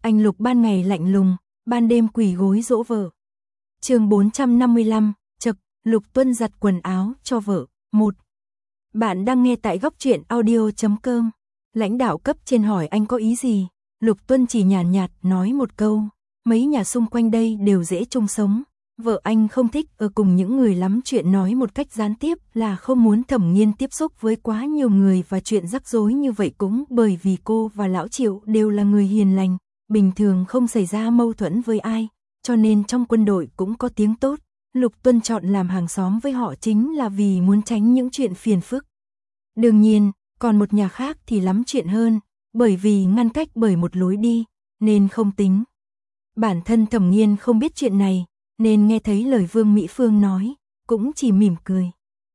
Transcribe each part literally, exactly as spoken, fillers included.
Anh Lục ban ngày lạnh lùng, ban đêm quỳ gối dỗ vợ. Chương bốn trăm năm mươi lăm, Chật, Lục Tuân giặt quần áo cho vợ. một. Bạn đang nghe tại góc truyện audio chấm com. Lãnh đạo cấp trên hỏi anh có ý gì? Lục Tuân chỉ nhàn nhạt, nhạt nói một câu, mấy nhà xung quanh đây đều dễ chung sống. Vợ anh không thích ở cùng những người lắm chuyện, nói một cách gián tiếp là không muốn Thẩm Nghiên tiếp xúc với quá nhiều người và chuyện rắc rối như vậy, cũng bởi vì cô và Lão Triệu đều là người hiền lành, bình thường không xảy ra mâu thuẫn với ai, cho nên trong quân đội cũng có tiếng tốt. Lục Tuân chọn làm hàng xóm với họ chính là vì muốn tránh những chuyện phiền phức. Đương nhiên, còn một nhà khác thì lắm chuyện hơn, bởi vì ngăn cách bởi một lối đi, nên không tính. Bản thân Thẩm Nghiên không biết chuyện này, nên nghe thấy lời Vương Mỹ Phương nói, cũng chỉ mỉm cười.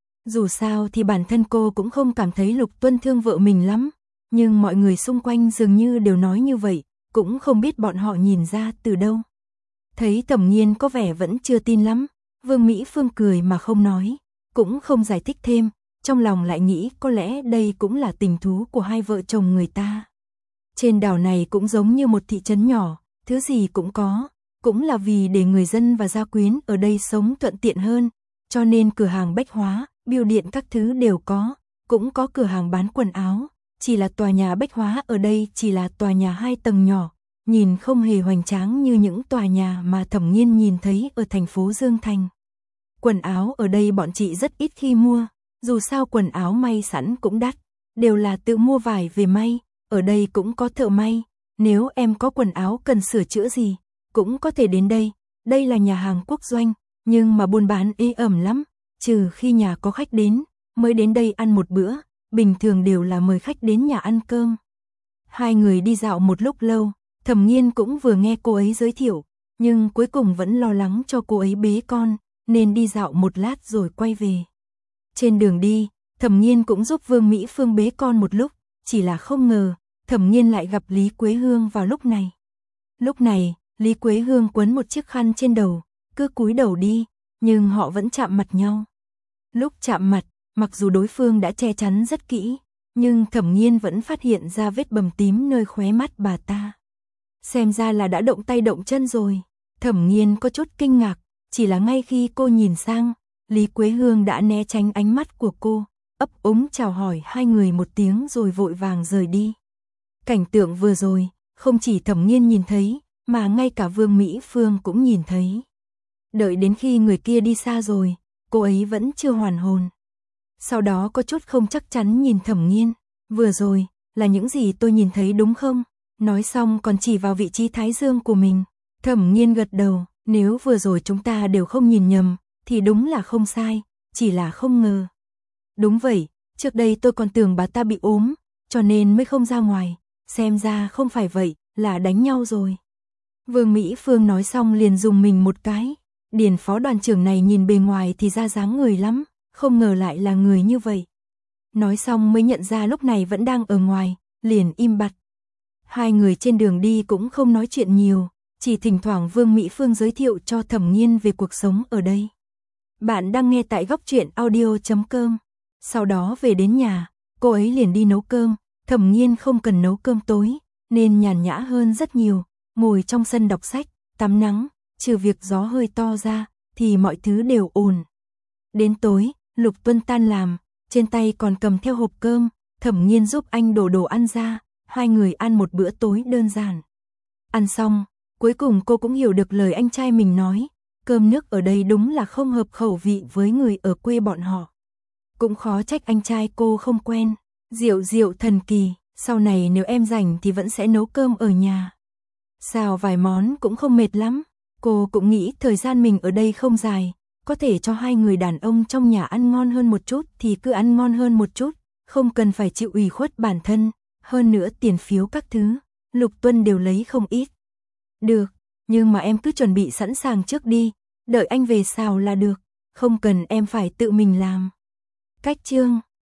Dù sao thì bản thân cô cũng không cảm thấy Lục Tuân thương vợ mình lắm, nhưng mọi người xung quanh dường như đều nói như vậy, cũng không biết bọn họ nhìn ra từ đâu. Thấy Thẩm Nghiên có vẻ vẫn chưa tin lắm, Vương Mỹ Phương cười mà không nói, cũng không giải thích thêm, trong lòng lại nghĩ có lẽ đây cũng là tình thú của hai vợ chồng người ta. Trên đảo này cũng giống như một thị trấn nhỏ, thứ gì cũng có, cũng là vì để người dân và gia quyến ở đây sống thuận tiện hơn, cho nên cửa hàng bách hóa, bưu điện các thứ đều có, cũng có cửa hàng bán quần áo, chỉ là tòa nhà bách hóa ở đây chỉ là tòa nhà hai tầng nhỏ, nhìn không hề hoành tráng như những tòa nhà mà Thẩm Nghiên nhìn thấy ở thành phố Dương Thành. Quần áo ở đây bọn chị rất ít khi mua, dù sao quần áo may sẵn cũng đắt, đều là tự mua vải về may, ở đây cũng có thợ may, nếu em có quần áo cần sửa chữa gì, cũng có thể đến đây, đây là nhà hàng quốc doanh, nhưng mà buôn bán ế ẩm lắm, trừ khi nhà có khách đến, mới đến đây ăn một bữa, bình thường đều là mời khách đến nhà ăn cơm. Hai người đi dạo một lúc lâu, Thẩm Nghiên cũng vừa nghe cô ấy giới thiệu, nhưng cuối cùng vẫn lo lắng cho cô ấy bế con, nên đi dạo một lát rồi quay về. Trên đường đi, Thẩm Nghiên cũng giúp Vương Mỹ Phương bế con một lúc, chỉ là không ngờ, Thẩm Nghiên lại gặp Lý Quế Hương vào lúc này. Lúc này, Lý Quế Hương quấn một chiếc khăn trên đầu, cứ cúi đầu đi, nhưng họ vẫn chạm mặt nhau. Lúc chạm mặt, mặc dù đối phương đã che chắn rất kỹ, nhưng Thẩm Nghiên vẫn phát hiện ra vết bầm tím nơi khóe mắt bà ta. Xem ra là đã động tay động chân rồi. Thẩm Nghiên có chút kinh ngạc, chỉ là ngay khi cô nhìn sang, Lý Quế Hương đã né tránh ánh mắt của cô, ấp úng chào hỏi hai người một tiếng rồi vội vàng rời đi. Cảnh tượng vừa rồi, không chỉ Thẩm Nghiên nhìn thấy, mà ngay cả Vương Mỹ Phương cũng nhìn thấy. Đợi đến khi người kia đi xa rồi, cô ấy vẫn chưa hoàn hồn. Sau đó có chút không chắc chắn nhìn Thẩm Nghiên, vừa rồi, là những gì tôi nhìn thấy đúng không? Nói xong còn chỉ vào vị trí thái dương của mình. Thẩm Nghiên gật đầu, nếu vừa rồi chúng ta đều không nhìn nhầm, thì đúng là không sai, chỉ là không ngờ. Đúng vậy, trước đây tôi còn tưởng bà ta bị ốm, cho nên mới không ra ngoài, xem ra không phải vậy, là đánh nhau rồi. Vương Mỹ Phương nói xong liền dùng mình một cái, Điền phó đoàn trưởng này nhìn bề ngoài thì ra dáng người lắm, không ngờ lại là người như vậy. Nói xong mới nhận ra lúc này vẫn đang ở ngoài, liền im bặt. Hai người trên đường đi cũng không nói chuyện nhiều, chỉ thỉnh thoảng Vương Mỹ Phương giới thiệu cho Thẩm Nghiên về cuộc sống ở đây. Bạn đang nghe tại góc truyện audio chấm com. Sau đó về đến nhà, cô ấy liền đi nấu cơm, Thẩm Nghiên không cần nấu cơm tối, nên nhàn nhã hơn rất nhiều, ngồi trong sân đọc sách, tắm nắng, trừ việc gió hơi to ra, thì mọi thứ đều ổn. Đến tối, Lục Tuân tan làm, trên tay còn cầm theo hộp cơm, Thẩm Nghiên giúp anh đổ đồ ăn ra, hai người ăn một bữa tối đơn giản. Ăn xong, cuối cùng cô cũng hiểu được lời anh trai mình nói, cơm nước ở đây đúng là không hợp khẩu vị với người ở quê bọn họ. Cũng khó trách anh trai cô không quen, rượu rượu thần kỳ, sau này nếu em rảnh thì vẫn sẽ nấu cơm ở nhà. Xào vài món cũng không mệt lắm, cô cũng nghĩ thời gian mình ở đây không dài, có thể cho hai người đàn ông trong nhà ăn ngon hơn một chút thì cứ ăn ngon hơn một chút, không cần phải chịu ủy khuất bản thân, hơn nữa tiền phiếu các thứ, Lục Tuân đều lấy không ít. Được, nhưng mà em cứ chuẩn bị sẵn sàng trước đi, đợi anh về xào là được, không cần em phải tự mình làm. Cách chương